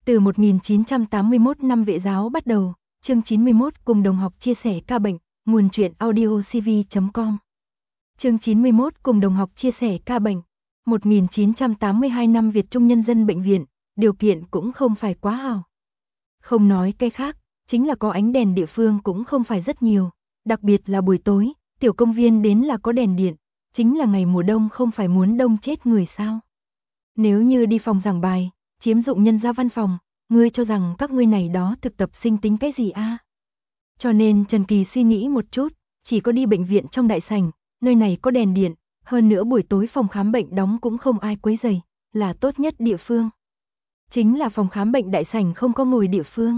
Từ 1981 năm Vệ giáo bắt đầu, chương 91 cùng đồng học chia sẻ ca bệnh, nguồn truyện audiocv.com. Chương 91 cùng đồng học chia sẻ ca bệnh. 1982 năm Việt Trung Nhân dân Bệnh viện, điều kiện cũng không phải quá hảo. Không nói cái khác, chính là có ánh đèn địa phương cũng không phải rất nhiều, đặc biệt là buổi tối, tiểu công viên đến là có đèn điện, chính là ngày mùa đông không phải muốn đông chết người sao. Nếu như đi phòng giảng bài, chiếm dụng nhân gia văn phòng, ngươi cho rằng các ngươi này đó thực tập sinh tính cái gì a? Cho nên Trần Kỳ suy nghĩ một chút, chỉ có đi bệnh viện trong đại sảnh, nơi này có đèn điện, hơn nữa buổi tối phòng khám bệnh đóng cũng không ai quấy rầy, là tốt nhất địa phương. Chính là phòng khám bệnh đại sảnh không có ngồi địa phương.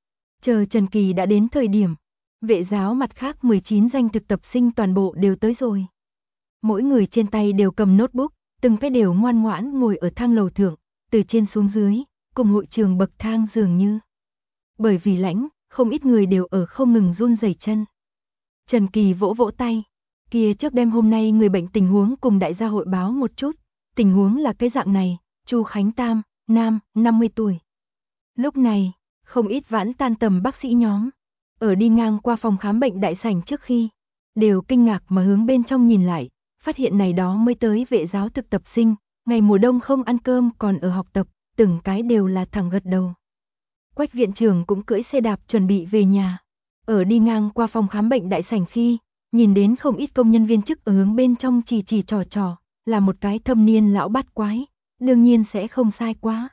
Chờ Trần Kỳ đã đến thời điểm, Vệ giáo mặt khác 19 danh thực tập sinh toàn bộ đều tới rồi. Mỗi người trên tay đều cầm notebook, từng cái đều ngoan ngoãn ngồi ở thang lầu thượng, từ trên xuống dưới, cùng hội trường bậc thang dường như. Bởi vì lãnh, không ít người đều ở không ngừng run rẩy chân. Trần Kỳ vỗ vỗ tay, kia trước đêm hôm nay người bệnh tình huống cùng đại gia hội báo một chút, tình huống là cái dạng này, Chu Khánh Tam, nam, 50 tuổi. Lúc này, không ít vãn tan tầm bác sĩ nhóm, ở đi ngang qua phòng khám bệnh đại sảnh trước khi, đều kinh ngạc mà hướng bên trong nhìn lại, phát hiện này đó mới tới Vệ giáo thực tập sinh, ngày mùa đông không ăn cơm còn ở học tập, từng cái đều là thẳng gật đầu. Quách viện trưởng cũng cưỡi xe đạp chuẩn bị về nhà, ở đi ngang qua phòng khám bệnh đại sảnh khi, nhìn đến không ít công nhân viên chức ở hướng bên trong chỉ chỉ trò trò, là một cái thâm niên lão bát quái, đương nhiên sẽ không sai quá.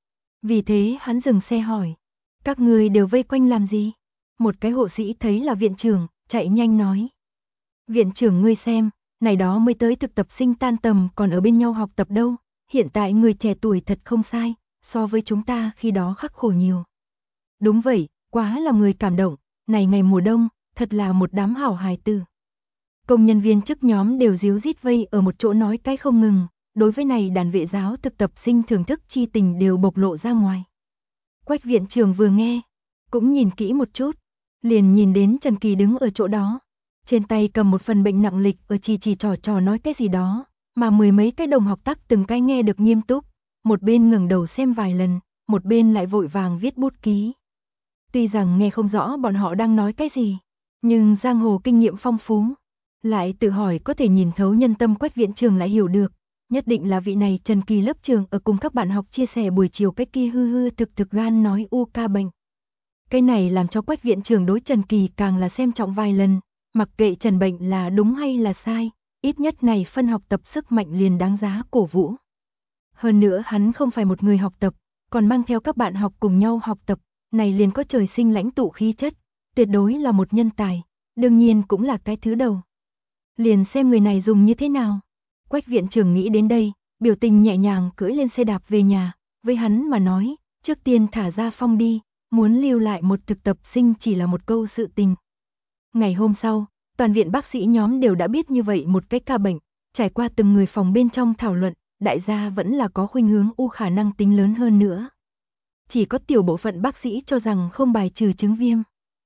Vì thế hắn dừng xe hỏi, các người đều vây quanh làm gì? Một cái hộ sĩ thấy là viện trưởng, chạy nhanh nói. Viện trưởng ngươi xem, này đó mới tới thực tập sinh tan tầm còn ở bên nhau học tập đâu, hiện tại người trẻ tuổi thật không sai, so với chúng ta khi đó khắc khổ nhiều. Đúng vậy, quá là người cảm động, này ngày mùa đông, thật là một đám hảo hài tử. Công nhân viên chức nhóm đều díu dít vây ở một chỗ nói cái không ngừng, đối với này đàn Vệ giáo thực tập sinh thưởng thức chi tình đều bộc lộ ra ngoài. Quách viện trưởng vừa nghe, cũng nhìn kỹ một chút, liền nhìn đến Trần Kỳ đứng ở chỗ đó, trên tay cầm một phần bệnh nặng lịch ở chỉ trò trò nói cái gì đó, mà mười mấy cái đồng học tắc từng cái nghe được nghiêm túc, một bên ngẩng đầu xem vài lần, một bên lại vội vàng viết bút ký. Tuy rằng nghe không rõ bọn họ đang nói cái gì, nhưng giang hồ kinh nghiệm phong phú, lại tự hỏi có thể nhìn thấu nhân tâm Quách viện trưởng lại hiểu được, nhất định là vị này Trần Kỳ lớp trường ở cùng các bạn học chia sẻ buổi chiều cái kia hư hư thực gan nói u ca bệnh. Cái này làm cho Quách viện trưởng đối Trần Kỳ càng là xem trọng vài lần, mặc kệ Trần bệnh là đúng hay là sai, ít nhất này phân học tập sức mạnh liền đáng giá cổ vũ. Hơn nữa hắn không phải một người học tập, còn mang theo các bạn học cùng nhau học tập, này liền có trời sinh lãnh tụ khí chất, tuyệt đối là một nhân tài, đương nhiên cũng là cái thứ đầu. Liền xem người này dùng như thế nào. Quách viện trưởng nghĩ đến đây, biểu tình nhẹ nhàng cưỡi lên xe đạp về nhà, với hắn mà nói, trước tiên thả ra phong đi, muốn lưu lại một thực tập sinh chỉ là một câu sự tình. Ngày hôm sau, toàn viện bác sĩ nhóm đều đã biết như vậy một cái ca bệnh, trải qua từng người phòng bên trong thảo luận, đại gia vẫn là có khuynh hướng u khả năng tính lớn hơn nữa. Chỉ có tiểu bộ phận bác sĩ cho rằng không bài trừ chứng viêm.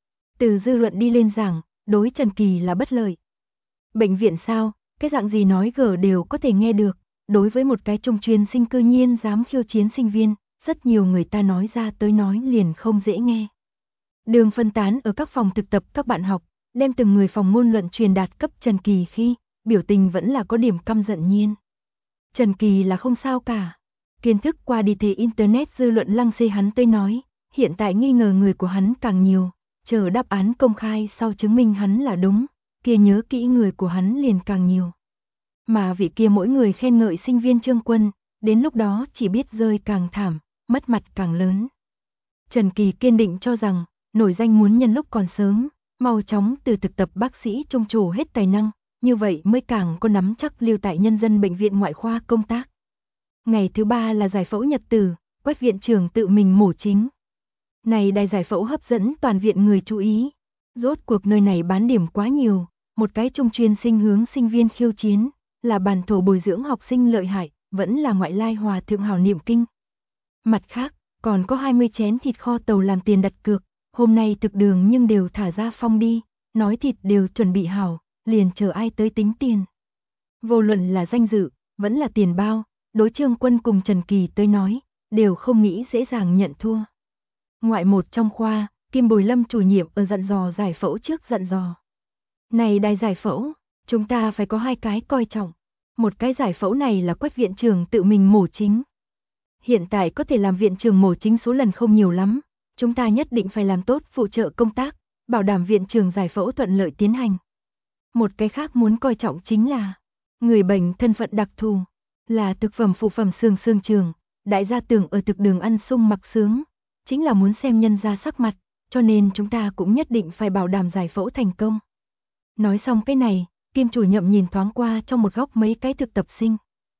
Từ dư luận đi lên giảng, đối Trần Kỳ là bất lợi. Bệnh viện sao, cái dạng gì nói gở đều có thể nghe được, đối với một cái trung chuyên sinh cư nhiên dám khiêu chiến sinh viên, rất nhiều người ta nói ra tới nói liền không dễ nghe. Đường phân tán ở các phòng thực tập các bạn học, đem từng người phòng ngôn luận truyền đạt cấp Trần Kỳ khi, biểu tình vẫn là có điểm căm giận nhiên. Trần Kỳ là không sao cả. Kiến thức qua đi thế Internet dư luận lăng xê hắn tới nói, hiện tại nghi ngờ người của hắn càng nhiều, chờ đáp án công khai sau chứng minh hắn là đúng, kia nhớ kỹ người của hắn liền càng nhiều. Mà vị kia mỗi người khen ngợi sinh viên Trương Quân, đến lúc đó chỉ biết rơi càng thảm, mất mặt càng lớn. Trần Kỳ kiên định cho rằng, nổi danh muốn nhân lúc còn sớm, mau chóng từ thực tập bác sĩ trung trổ hết tài năng, như vậy mới càng có nắm chắc lưu tại nhân dân bệnh viện ngoại khoa công tác. Ngày thứ 3 là giải phẫu nhật tử, Quách viện trưởng tự mình mổ chính. Này đài giải phẫu hấp dẫn toàn viện người chú ý. Rốt cuộc nơi này bán điểm quá nhiều, một cái trung chuyên sinh hướng sinh viên khiêu chiến, là bản thổ bồi dưỡng học sinh lợi hại, vẫn là ngoại lai hòa thượng hảo niệm kinh. Mặt khác, còn có 20 chén thịt kho tàu làm tiền đặt cược, hôm nay thực đường nhưng đều thả ra phong đi, nói thịt đều chuẩn bị hảo, liền chờ ai tới tính tiền. Vô luận là danh dự, vẫn là tiền bao, đối Trương Quân cùng Trần Kỳ tới nói, đều không nghĩ dễ dàng nhận thua. Ngoại 1 trong khoa, Kim Bồi Lâm chủ nhiệm ở dặn dò giải phẫu trước dặn dò. Này đài giải phẫu, chúng ta phải có 2 cái coi trọng. Một cái giải phẫu này là Quách viện trưởng tự mình mổ chính. Hiện tại có thể làm viện trưởng mổ chính số lần không nhiều lắm, chúng ta nhất định phải làm tốt phụ trợ công tác, bảo đảm viện trưởng giải phẫu thuận lợi tiến hành. Một cái khác muốn coi trọng chính là người bệnh thân phận đặc thù, là thực phẩm phụ phẩm xương trường, đại gia tưởng ở thực đường ăn sung mặc sướng, chính là muốn xem nhân gia sắc mặt, cho nên chúng ta cũng nhất định phải bảo đảm giải phẫu thành công. Nói xong cái này, Kim chủ nhiệm nhìn thoáng qua trong một góc mấy cái thực tập sinh.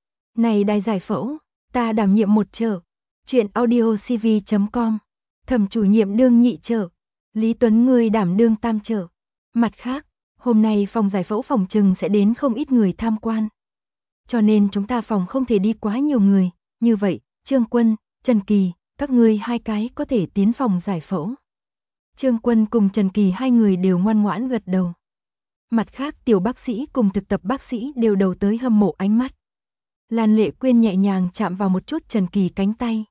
Này đài giải phẫu, ta đảm nhiệm 1 trợ, chuyện audiocv.com, Thẩm chủ nhiệm đương nhị trợ, Lý Tuấn ngươi đảm đương tam trợ. Mặt khác, hôm nay phòng giải phẫu phòng trừng sẽ đến không ít người tham quan. Cho nên chúng ta phòng không thể đi quá nhiều người, như vậy, Trương Quân, Trần Kỳ, các ngươi 2 cái có thể tiến phòng giải phẫu. Trương Quân cùng Trần Kỳ 2 người đều ngoan ngoãn gật đầu. Mặt khác tiểu bác sĩ cùng thực tập bác sĩ đều đầu tới hâm mộ ánh mắt. Lan Lệ Quyên nhẹ nhàng chạm vào một chút Trần Kỳ cánh tay.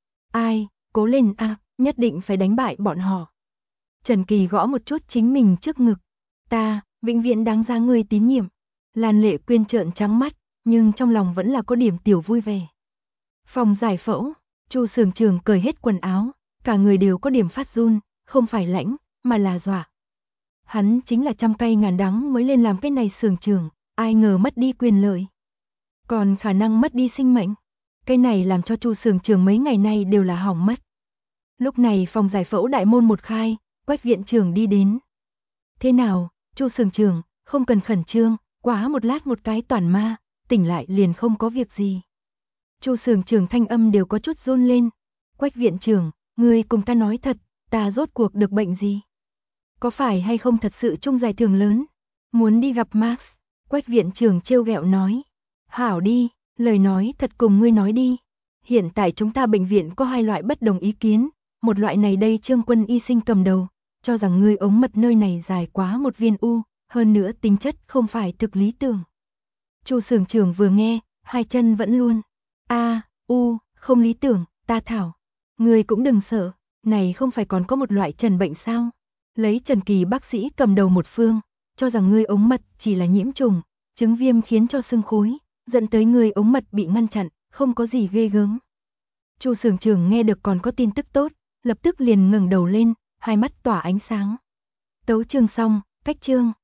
Ai, cố lên a, nhất định phải đánh bại bọn họ. Trần Kỳ gõ một chút chính mình trước ngực. Ta, vĩnh viễn đáng giá ngươi tín nhiệm. Lan Lệ Quyên trợn trắng mắt, nhưng trong lòng vẫn là có điểm tiểu vui vẻ. Phòng giải phẫu, Chu Sường Trường cởi hết quần áo, cả người đều có điểm phát run, không phải lãnh, mà là dọa. Hắn chính là trăm cay ngàn đắng mới lên làm cái này Sường Trường, ai ngờ mất đi quyền lợi. Còn khả năng mất đi sinh mệnh. Cái này làm cho Chu Sường Trường mấy ngày nay đều là hỏng mất. Lúc này phòng giải phẫu đại môn một khai, Quách viện trưởng đi đến. Thế nào, Chu Sường Trường, không cần khẩn trương, quá một lát một cái toàn ma, tỉnh lại liền không có việc gì. Chu Sường Trường thanh âm đều có chút run lên. Quách viện trưởng, ngươi cùng ta nói thật, ta rốt cuộc được bệnh gì? Có phải hay không thật sự chung giải thưởng lớn? Muốn đi gặp Max? Quách viện trưởng trêu ghẹo nói. Hảo đi, lời nói thật cùng ngươi nói đi. Hiện tại chúng ta bệnh viện có 2 loại bất đồng ý kiến, một loại này đây Trương Quân y sinh cầm đầu, cho rằng ngươi ống mật nơi này dài quá một viên u, hơn nữa tính chất không phải thực lý tưởng. Chu Sường Trường vừa nghe, 2 chân vẫn luôn. Không lý tưởng, ta thảo. Ngươi cũng đừng sợ, này không phải còn có một loại trần bệnh sao? Lấy Trần Kỳ bác sĩ cầm đầu một phương, cho rằng ngươi ống mật chỉ là nhiễm trùng, chứng viêm khiến cho sưng khối, dẫn tới ngươi ống mật bị ngăn chặn, không có gì ghê gớm. Chu Sường Trường nghe được còn có tin tức tốt, lập tức liền ngẩng đầu lên, hai mắt tỏa ánh sáng. Tấu chương xong, cách chương.